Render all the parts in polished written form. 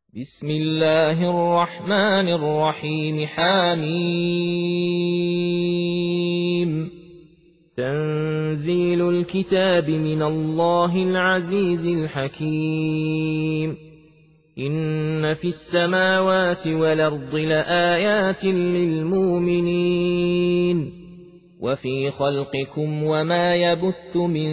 بسم الله الرحمن الرحيم حميم تنزيل الكتاب من الله العزيز الحكيم إن في السماوات والأرض لآيات للمؤمنين وفي خلقكم وما يبث من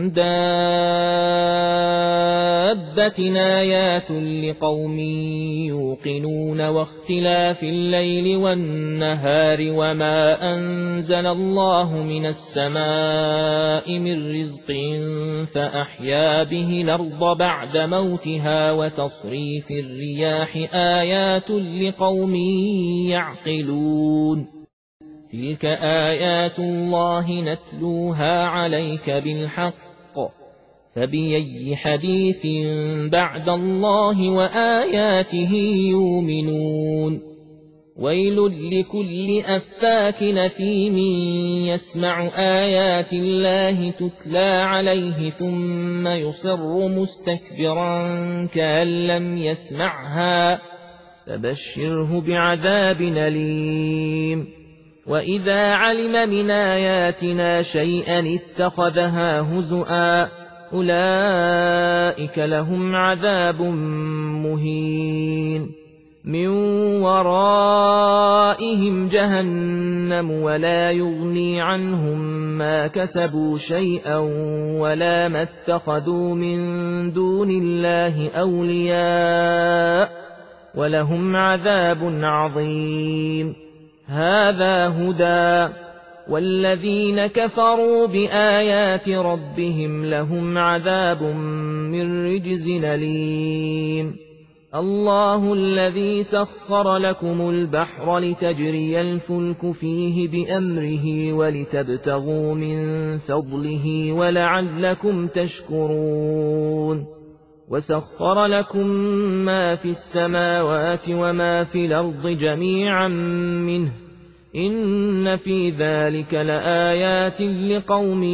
دابة آيات لقوم يوقنون واختلاف الليل والنهار وما أنزل الله من السماء من رزق فأحيا به الأرض بعد موتها وتصريف الرياح آيات لقوم يعقلون تلك آيات الله نتلوها عليك بالحق فبأي حديث بعد الله وآياته يؤمنون ويل لكل أفاك أثيم يسمع آيات الله تتلى عليه ثم يصر مستكبرا كأن لم يسمعها فبشره بعذاب أليم وإذا علم من آياتنا شيئا اتخذها هزؤا أولئك لهم عذاب مهين من ورائهم جهنم ولا يغني عنهم ما كسبوا شيئا ولا ما اتخذوا من دون الله أولياء ولهم عذاب عظيم هذا هدى والذين كفروا بآيات ربهم لهم عذاب من رجز أليم الله الذي سخر لكم البحر لتجري الفلك فيه بأمره ولتبتغوا من فضله ولعلكم تشكرون وسخر لكم ما في السماوات وما في الأرض جميعا منه إن في ذلك لآيات لقوم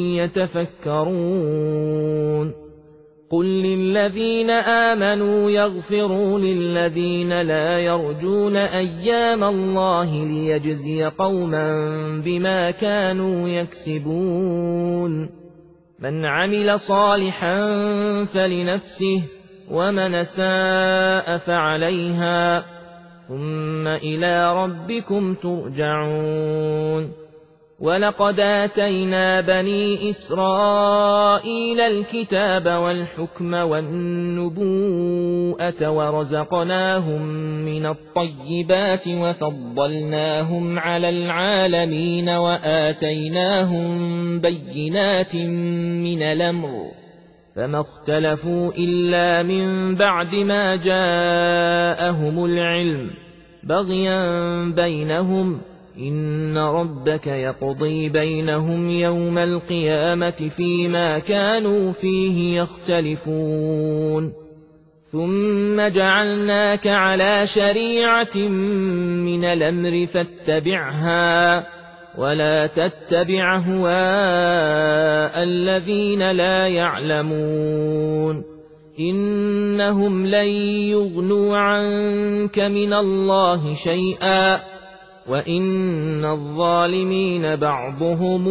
يتفكرون قل للذين آمنوا يغفروا للذين لا يرجون أيام الله ليجزي قوما بما كانوا يكسبون من عمل صالحا فلنفسه ومن أساء فعليها ثم إلى ربكم ترجعون ولقد آتينا بني إسرائيل الكتاب والحكم والنبوءة ورزقناهم من الطيبات وفضلناهم على العالمين وآتيناهم بينات من الأمر فما اختلفوا إلا من بعد ما جاءهم العلم بغيا بينهم إن ربك يقضي بينهم يوم القيامة فيما كانوا فيه يختلفون ثم جعلناك على شريعة من الأمر فاتبعها ولا تتبع هواء الذين لا يعلمون إنهم لن يغنوا عنك من الله شيئا وإن الظالمين بعضهم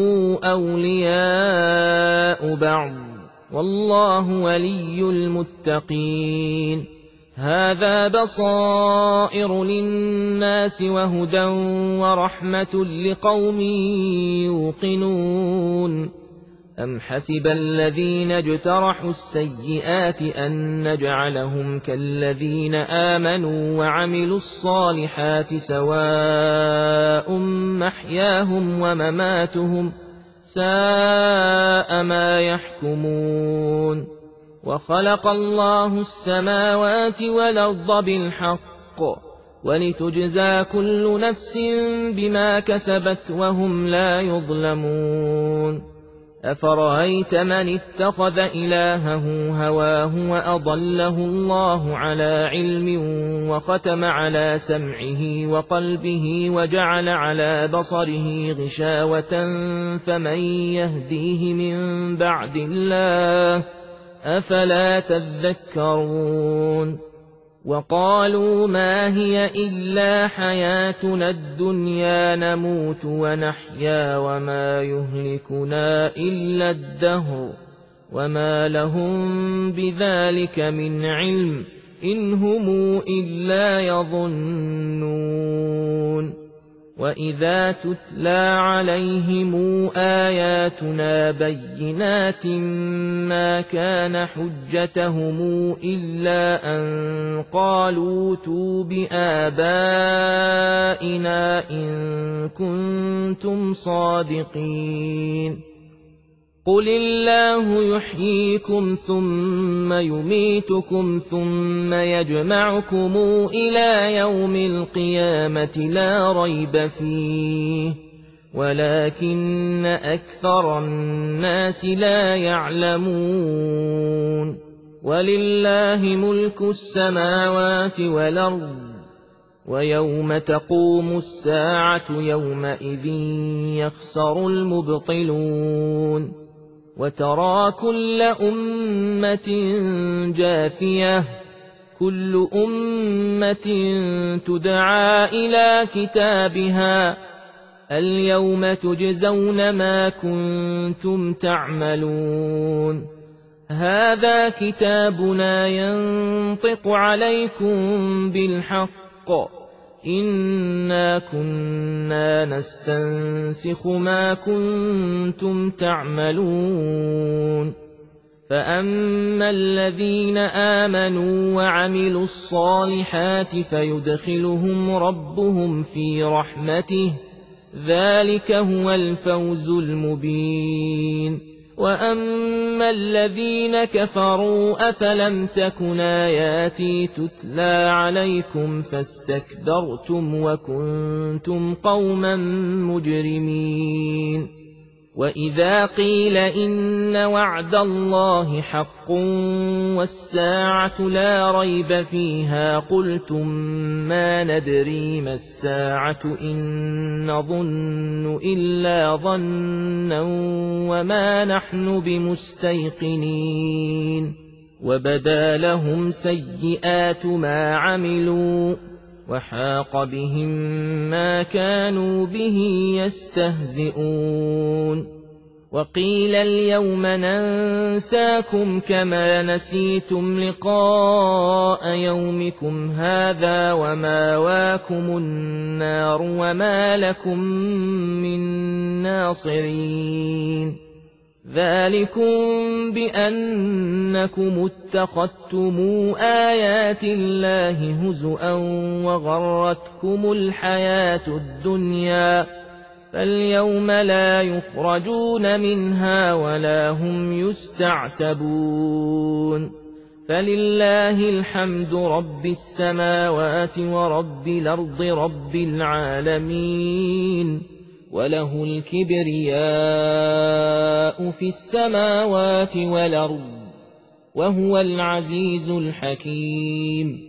أولياء بعض والله ولي المتقين هذا بصائر للناس وهدى ورحمة لقوم يوقنون أم حسب الذين اجترحوا السيئات أن نجعلهم كالذين آمنوا وعملوا الصالحات سواء محياهم ومماتهم ساء ما يحكمون وخلق الله السماوات والأرض بالحق ولتجزى كل نفس بما كسبت وهم لا يظلمون أفرأيت من اتخذ إلهه هواه وأضله الله على علم وختم على سمعه وقلبه وجعل على بصره غشاوة فمن يهديه من بعد الله أفلا تذكرون وقالوا ما هي إلا حياتنا الدنيا نموت ونحيا وما يهلكنا إلا الدهر وما لهم بذلك من علم إن هم إلا يظنون وإذا تتلى عليهم آياتنا بينات ما كان حجتهم إلا أن قالوا ائتوا بآبائنا إن كنتم صادقين قل الله يحييكم ثم يميتكم ثم يجمعكم إلى يوم القيامة لا ريب فيه ولكن أكثر الناس لا يعلمون ولله ملك السماوات والأرض ويوم تقوم الساعة يومئذ يخسر المبطلون وترى كل أمة جاثية كل أمة تدعى إلى كتابها اليوم تجزون ما كنتم تعملون هذا كتابنا ينطق عليكم بالحق إنا كنا نستنسخ ما كنتم تعملون فأما الذين آمنوا وعملوا الصالحات فيدخلهم ربهم في رحمته ذلك هو الفوز المبين وأما الذين كفروا أفلم تكن آياتي تتلى عليكم فاستكبرتم وكنتم قوما مجرمين وإذا قيل إن وعد الله حق والساعة لا ريب فيها قلتم ما ندري ما الساعة إن نظن إلا ظنا وما نحن بمستيقنين وبدا لهم سيئات ما عملوا وحاق بهم ما كانوا به يستهزئون وقيل اليوم ننساكم كما نسيتم لقاء يومكم هذا وماواكم النار وما لكم من ناصرين ذلكم بأنكم اتخذتم آيات الله هزؤا وغرتكم الحياة الدنيا فاليوم لا يخرجون منها ولا هم يستعتبون فلله الحمد رب السماوات ورب الأرض رب العالمين وله الكبرياء في السماوات والأرض وهو العزيز الحكيم